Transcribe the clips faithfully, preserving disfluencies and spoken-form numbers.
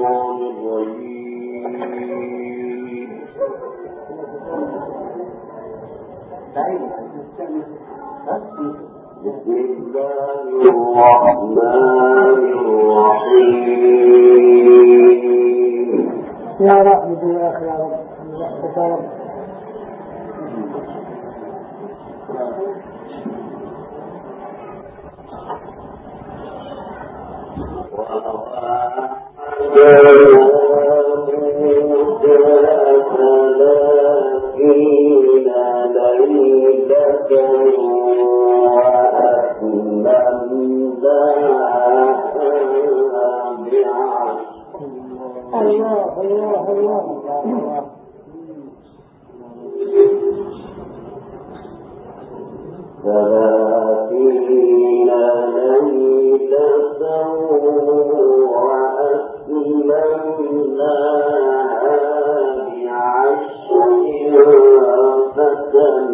الشيطان الرجيم. بسم الله الرحمن الرحيم. يا رب يا أخي يا رب يا رب. الله الله الله الله. ثلاثين ليلة وأتممناها بعشر فتم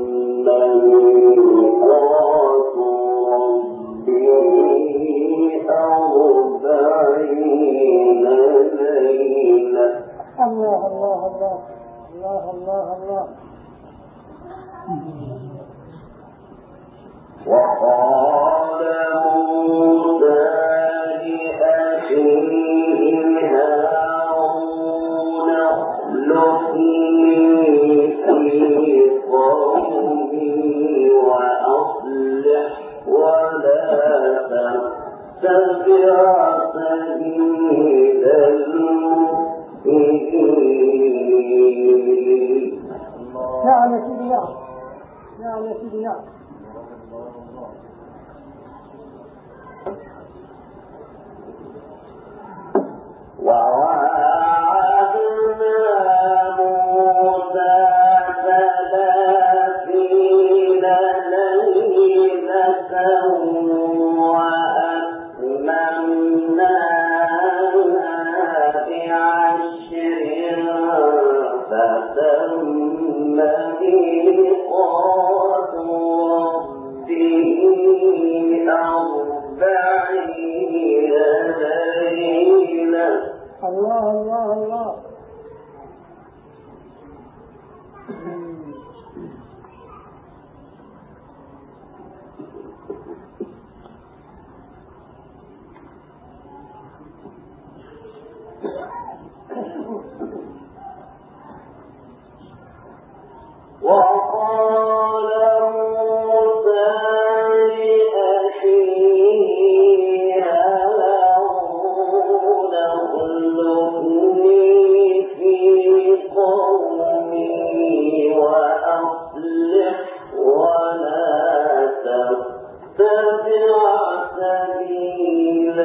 ميقات ربه أربعين ليلة. الله الله الله الله الله الله. وقال موسى لأخيه هارون اخلفني في قومي وأصلح ولا تتبع سبيل المفسدين. نعم يا سيدي نعم نعم يا سيدي نعم. ووعدنا موسى ثلاثين ليلة وأتممناها بعشر فتم ميقات ربه أربعين ليلة. الله الله الله. وقال موسى لأخيه هارون اخلفني في قومي وأصلح ولا تتبع سبيل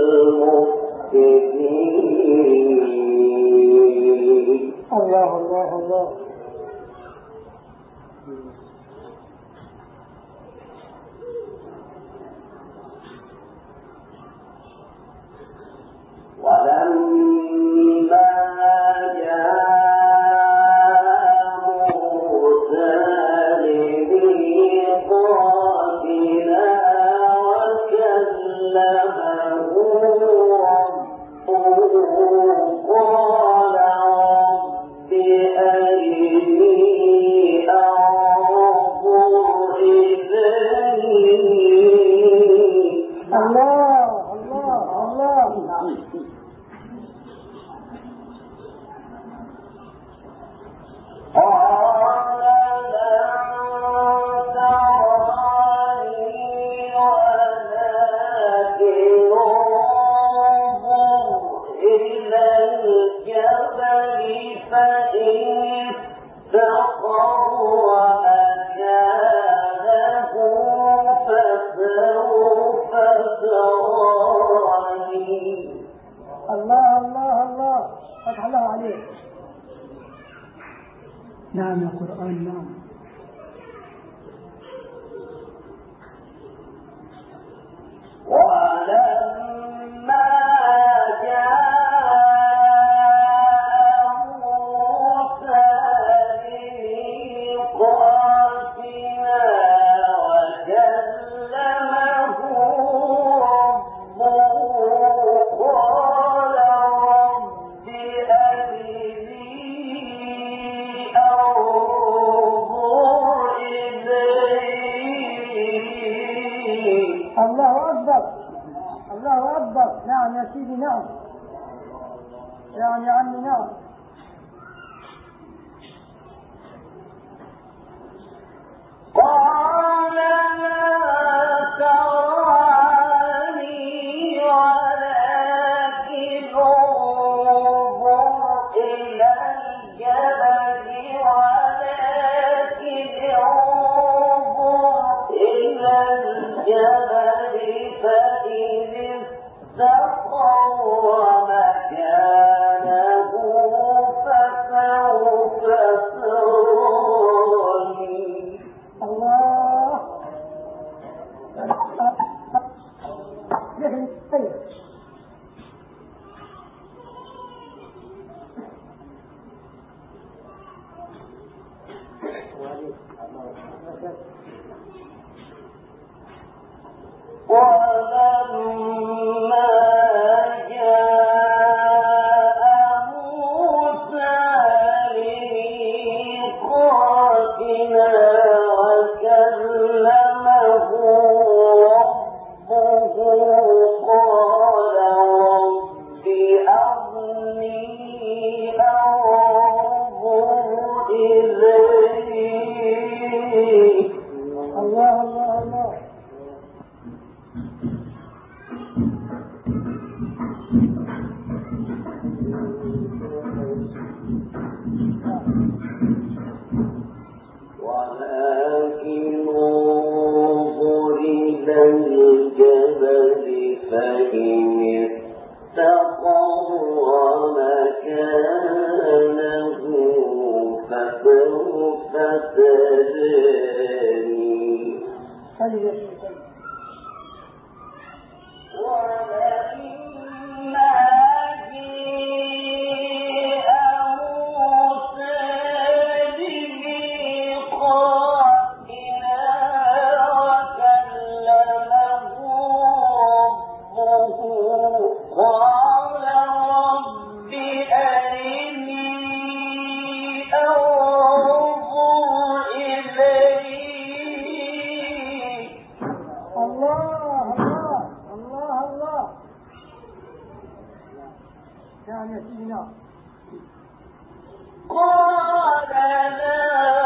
المفسدين. الله الله الله. ولما جاء موسى لميقاتنا وكلمه ربه قال رب أرني أنظر إليك. الله الله الله. قال لن تراني ولكن انظر إلى الجبل فإن استقر مكانه فسوف تراني. الله الله الله. فتح الله عليك. نعم يا قرآن نعم. ولما جاء موسى لميقاتنا وكلمه ربه قال أكبر. نعم يا سيدي نعم. يعني يا عمي نعم. قال لا تراني ولكن انظر إلى الجبل ولكن انظر إلى الجبل فإن استقر مكانه فسوف تراني. الله لكن طيب ولما جاء موسى لميقاتنا وكلمه ربه قال رب أرني أنظر إليك. الله الله الله. ولكن انظر إلى الجبل فإن استقر مكانه فسوف تراني. ولما جاء موسى لميقاتنا وكلمه ربه قال رب أرني أنظر إليك. الله الله الله الله. يعني يا سيدي نعم. قال لا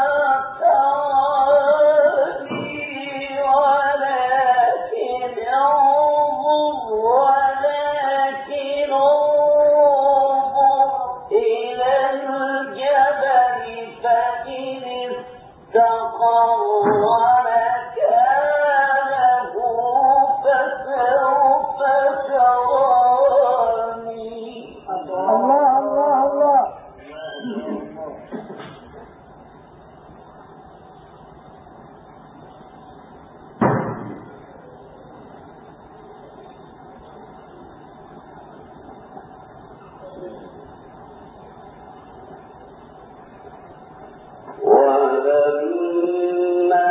تراني ولكن انظر ولكن انظر إلى الجبل فإن استقر مكانه فسوف تراني. الله الله الله. ولما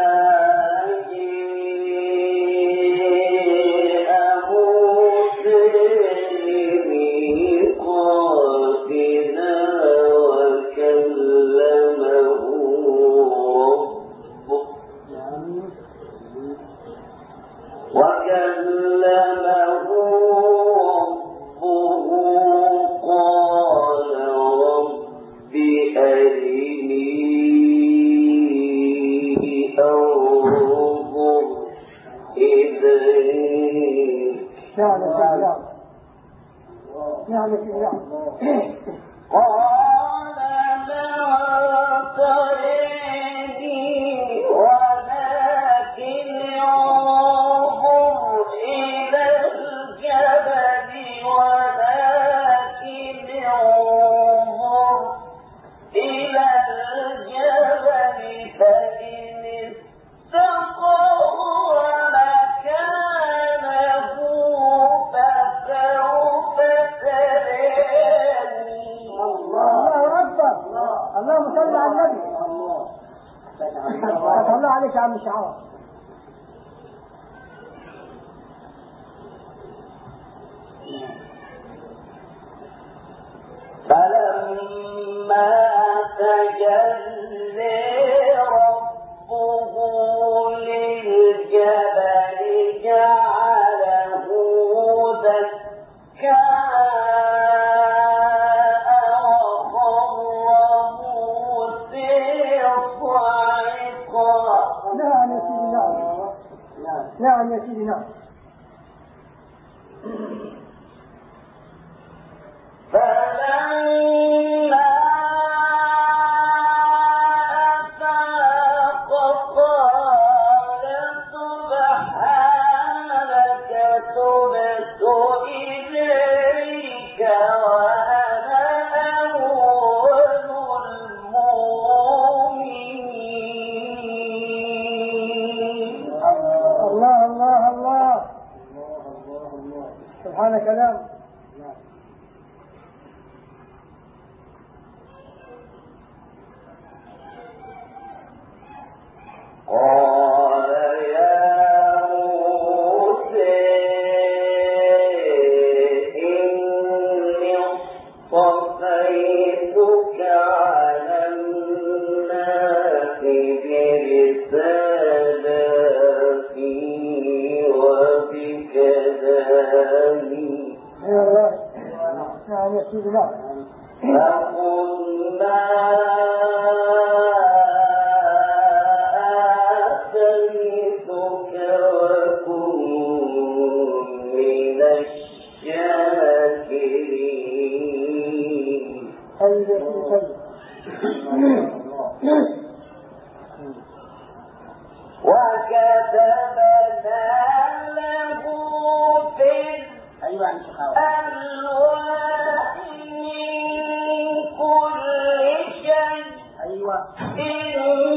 جاء موسى لميقاتنا وكلمه ربه وكلمه ربه قال رب أرني أنظر إليك. يعني يا يعني يا قال لا تراني ولكن انظر إلى الجبل ولكن انظر إلى الجبل فإن استقر مكانه فسوف تراني. الله أكبر. اللهم صل على النبي. فتح الله عليك يا عم شعار. فلما تجلى ربه للجبل جعله دكا نعم يا سيدي نعم نعم يا سيدي نعم فلما أفاق قال سبحانك تبت إليك وأنا أول المؤمنين. الله الله الله سبحان كلام. قال يا موسى إني اصطفيتك على الناس برسالاتي وبكلامي نعم يا سيدي نعم فقلنا وكتبنا له في الألواح من كل شيء إن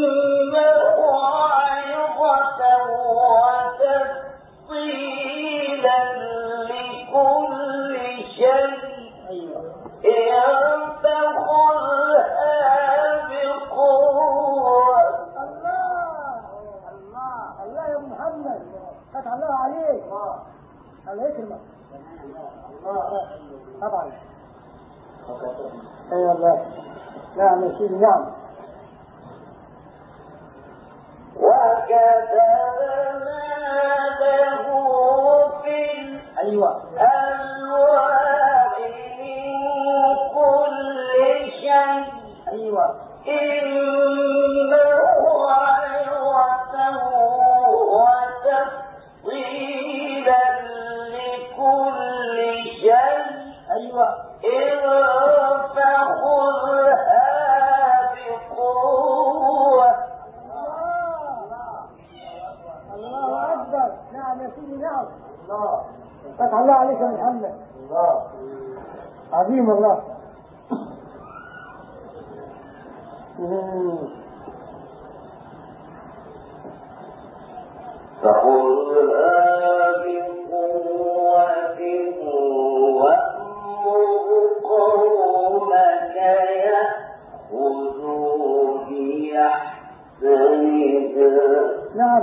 موعظة وتفصيلا لكل شيء فتح الله عليك الله يكرمك طبعا اي والله نعم يا سيدي نعم وكتبنا له في الألواح من كل شيء إن موعظة وتفصيلا لكل شيء إن فخذها بقوة. الله أكبر. نعم يا سيدي نعم فتح الله عليك يا محمد عظيم الله. فخذها بقوة وأمر قومك يأخذوا بأحسنها. نعم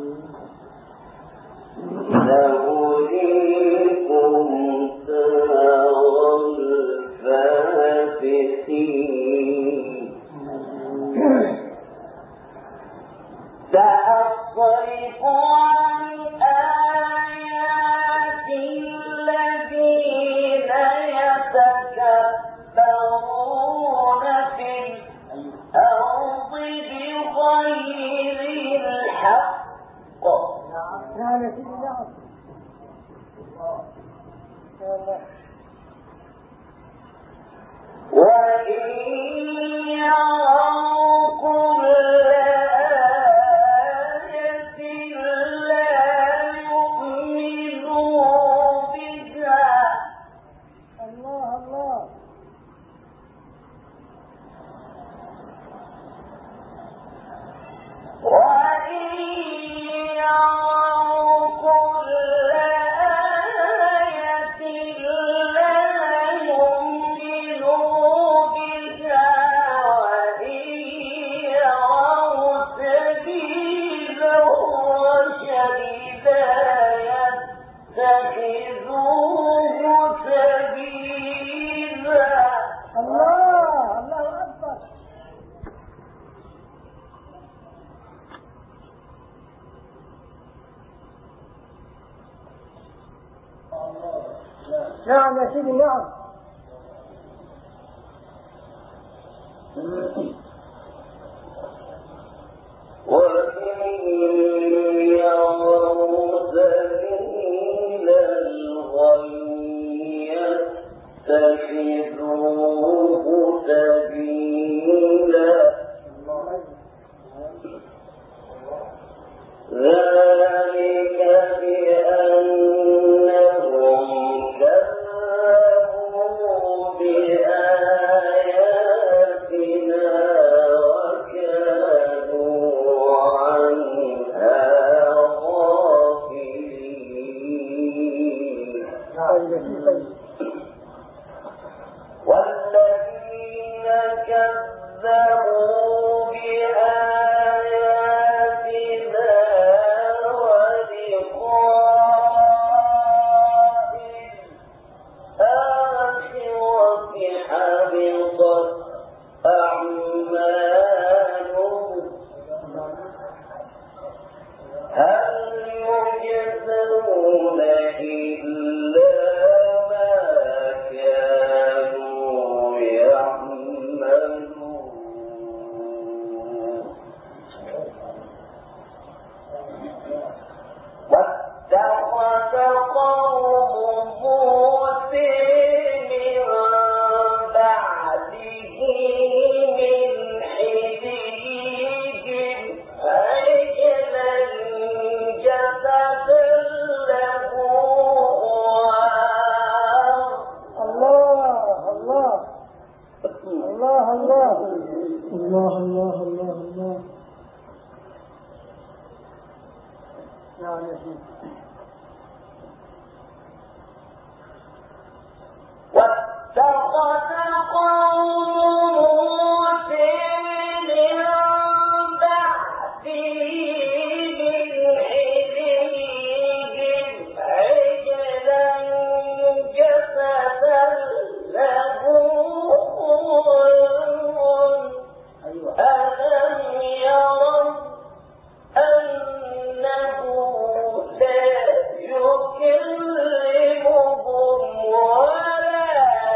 سأريكم دار الفاسقين. سأصرف عن آياتي الذين يتكبرون في الأرض بغير الحق. نعم يا سيدي نعم وإن يروا كل آية لا يؤمنوا بها. الله الله وإن يروا كل آية لا يؤمنوا بها وإن يروا سبيل الرشد لا يتخذوه سبيلا. الله الله أكبر. نعم يا سيدي نعم وإن ذلك بأنهم كذبوا بآياتنا وكانوا عنها غافلين. والذين كذبوا بآياتنا ولقاء الآخرة حبطت أعمالهم هل يجزون إلا ما كانوا يعملون. واتخذ قوم موسى من بعده من حليهم عجلا جسدا له خوار. الله الله الله الله الله الله الله الله. نعم يا سيدي. واتخذ قوم موسى من بعده من حليهم عجلا جسدا له خوار. ألم يروا أنه لا يكلمهم ولا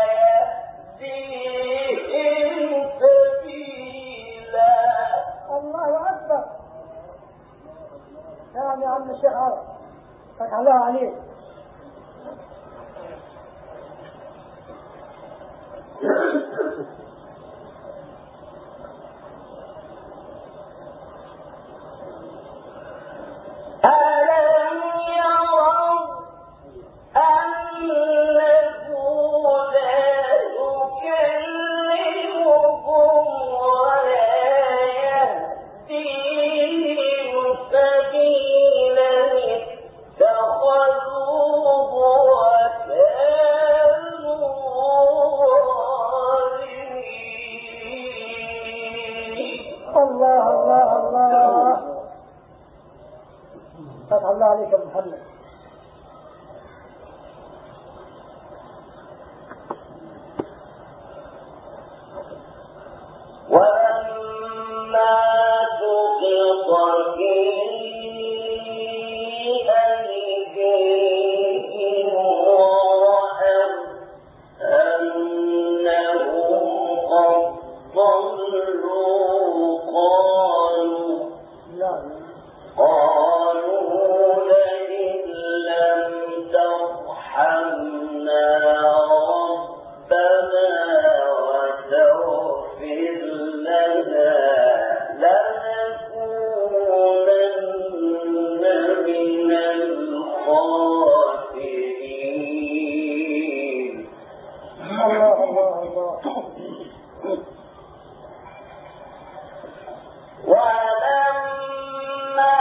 يهديهم سبيلا. الله أكبر. نعم يا عم الشيخ عرب، فتح الله عليك. ألم يروا أنه لا يكلمهم ولا يهديهم سبيلا اتخذوه وكانوا ظالمين. الله الله الله. فتح الله عليك يا محمد. ولما سقط في أيديهم ورأوا أنهم قد ضلوا قالوا قالوا لئن لم ترحمنا ربنا وتغفر لنا لنكونن من الخاسرين. الله الله الله. ولما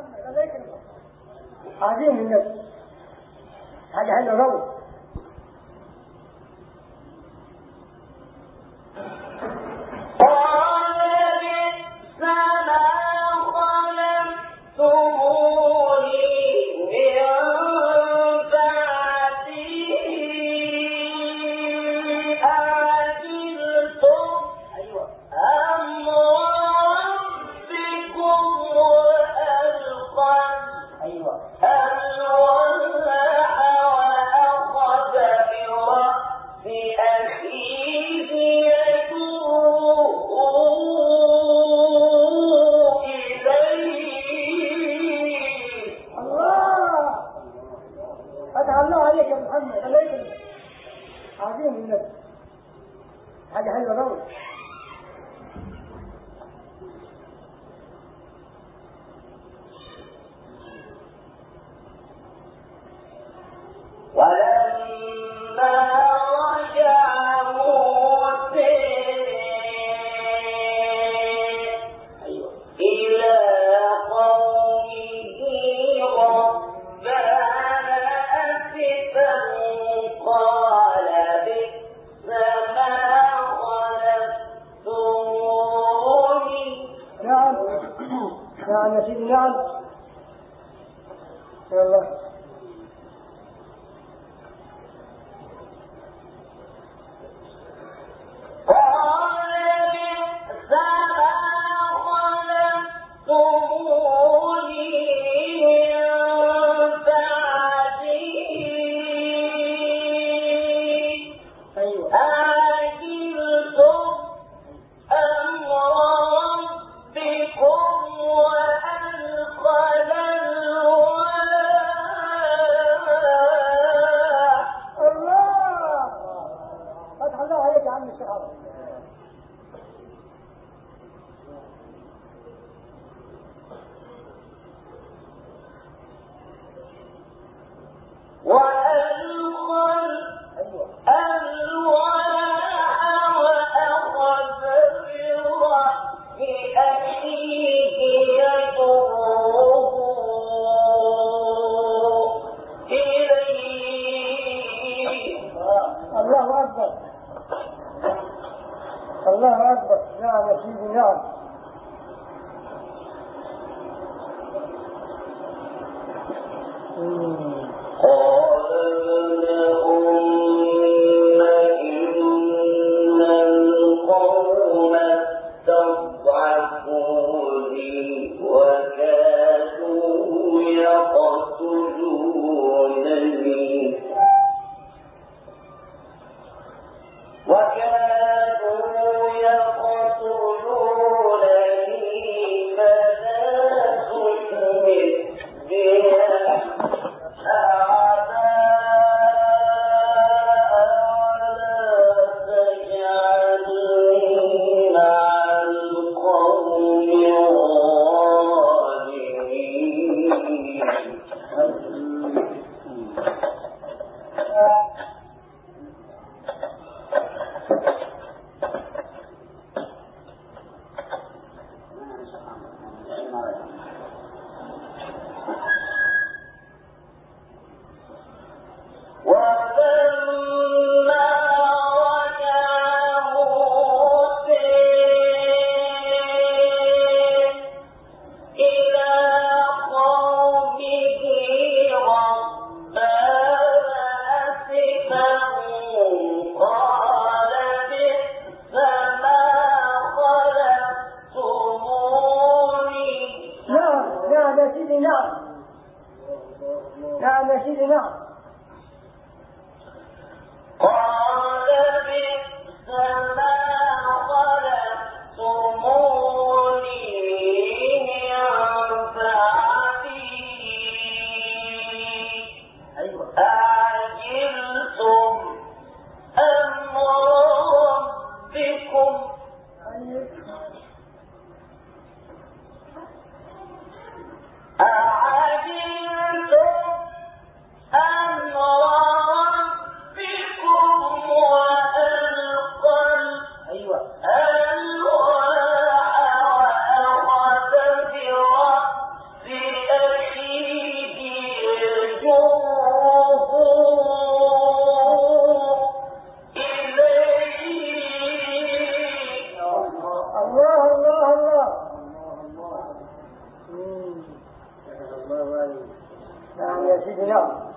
محمد الله يكرمك. عظيم النبي حاجة حلوة قوي. حاجة حلوة قوي. ولما رجع موسى إلى قومه ربنا أسفا قال بئس ما خلفتموني. نعم نعم يا سيدي نعم يلا. الله أكبر. نعم يا سيدي نعم. قال لهم إن القوم استضعفوني وكادوا يقتلونني وكادوا يقتلونني فلا تشمت بها أعداء ولا تجعلني مع القوم الظالمين. نعم يا سيدي نعم. قال بئس ما خلفتموني من بعدي أعجلتم أمر ربكم أعجلتم أمر ربكم وألقى يا سيدي نعم.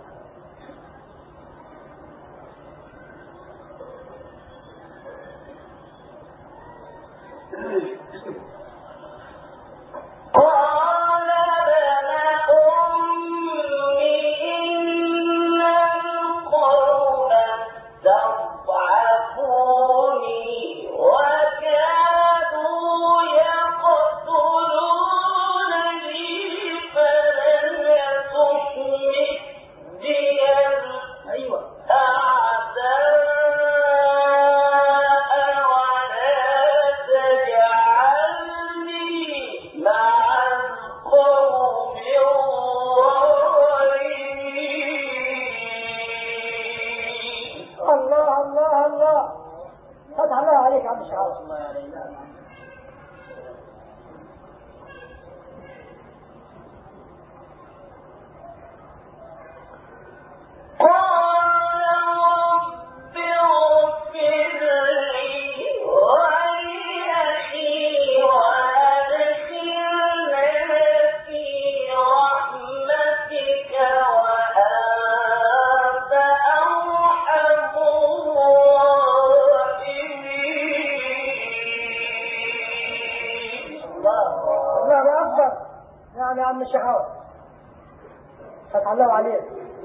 يا عم الشحاوة فتح الله عليك.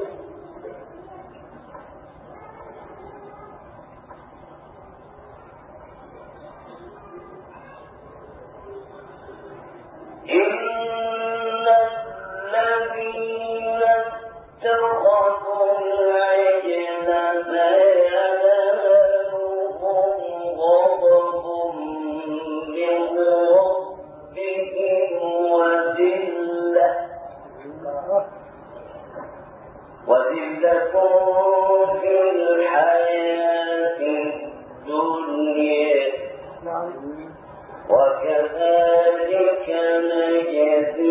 وكذلك نجزي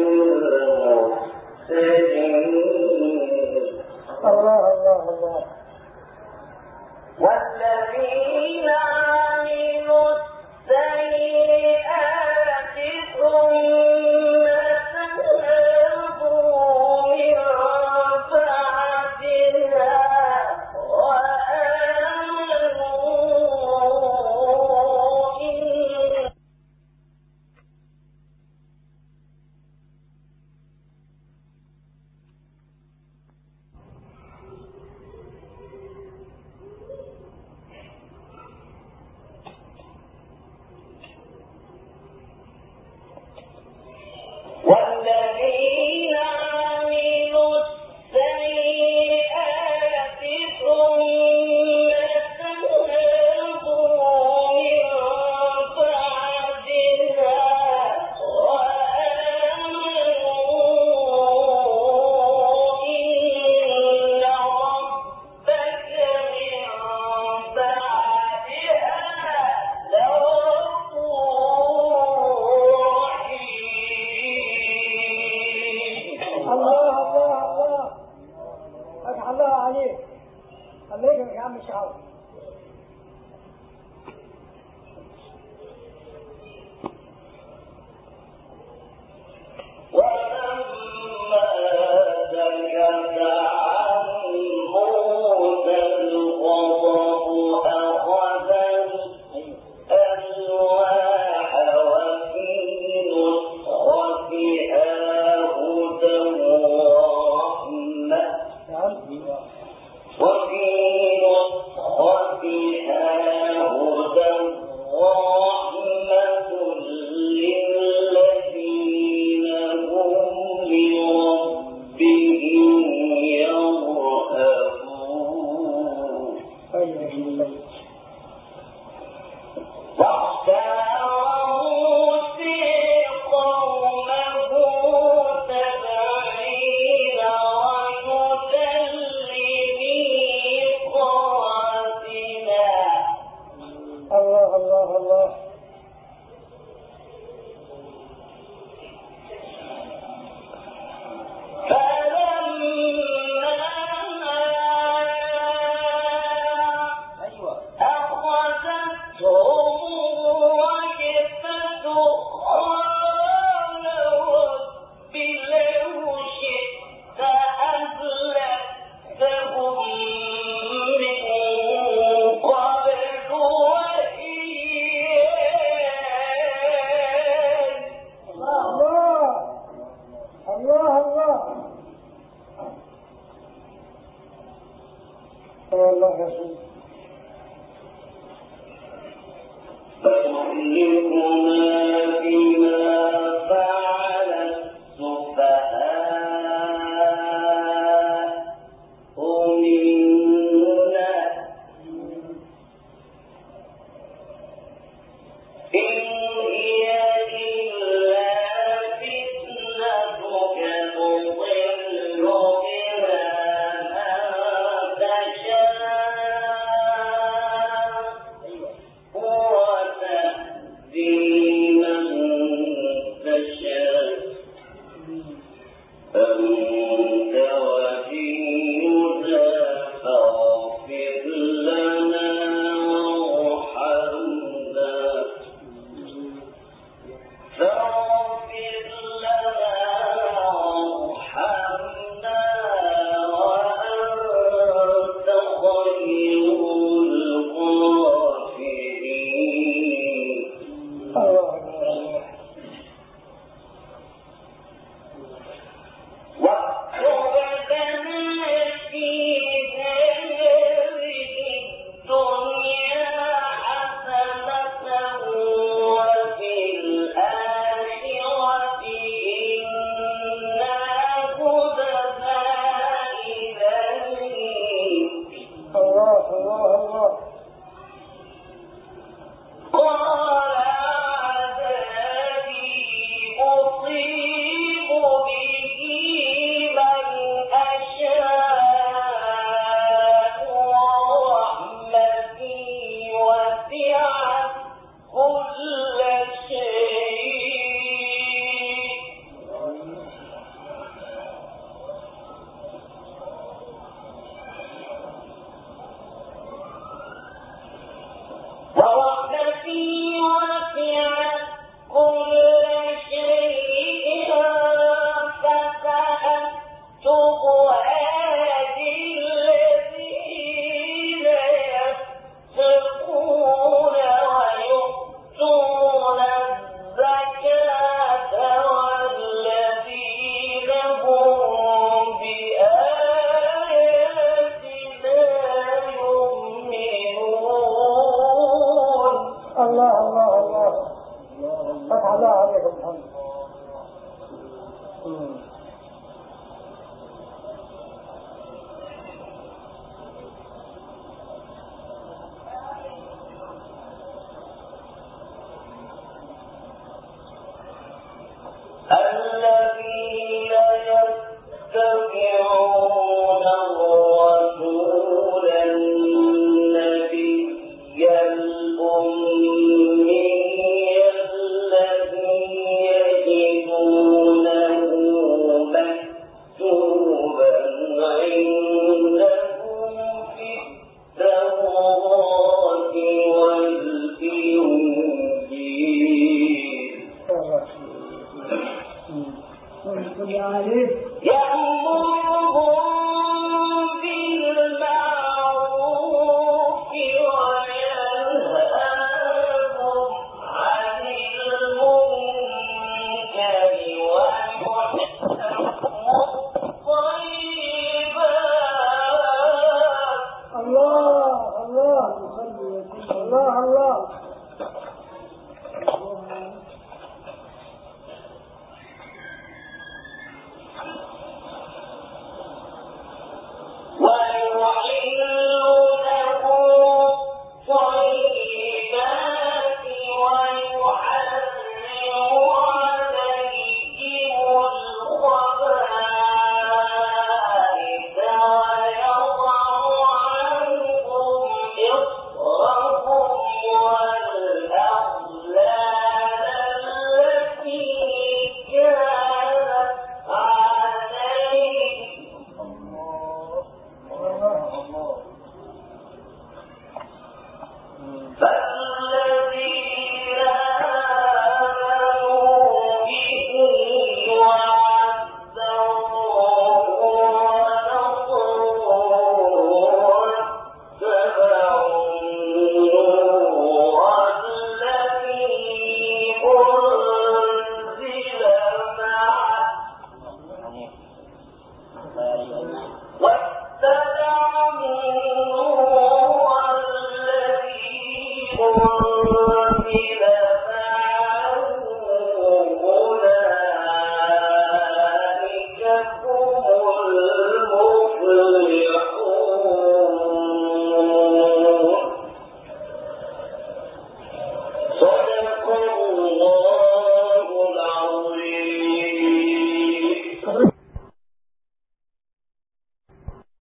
المحسنين. الله الله الله. والذين عملوا السيئات ثم تابوا من بعدها والذين عملوا السيئات ثم تابوا من بعدها وآمنوا إن ربك من بعدها لغفور رحيم. الله الله الله. فتح الله عليك. الله يكرمك يا عم الشحاوة. ولما سكت عن موسى الغضب أخذ الألواح وفي نسختها هدى ورحمة وفي نسختها الله يا سيدي. فَتُهْلِكُنَا بِمَا فَعَلَ السُّفَهَاءُ مِنَّا إِنْ هِيَ إِلَّا فِتْنَتُكَ تُضِلُّ بِهَا مَن تَشَاءُ وَتَهْدِي مَن تَشَاءُ أَنتَ وَلِيُّنَا فَاغْفِرْ لَنَا وَارْحَمْنَا فاغفر لنا وارحمنا وأنت خير الغافرين. واكتب لنا في هذه الدنيا حسنة وفي الآخرة إنا هدنا إليك. الله الله الله. قال عذابي أصيب به من أشاء ورحمتي وسعت كل شيء ورحمتي وسعت كل شيء فسأكتبها للذين يتقون ويؤتون الزكاة والذين هم بآياتنا يؤمنون. الله الله الله. فتح الله عليكم الحمد. الذين يتبعون الرسول النبي الأمي الذي يجدونه مكتوبا عندهم في التوراة والإنجيل يأمرهم بالمعروف وينهاهم عن المنكر ويحل الطيبات. الله الله الله الله. ويحل لهم الطيبات ويحرم عليهم الخبائث ويضع عنهم إصرهم والأغلال التي كانت عليهم. فالذين آمنوا به وعزروه ونصروه واتبعوا النور الذي أنزل معه واتبعوا النور الذي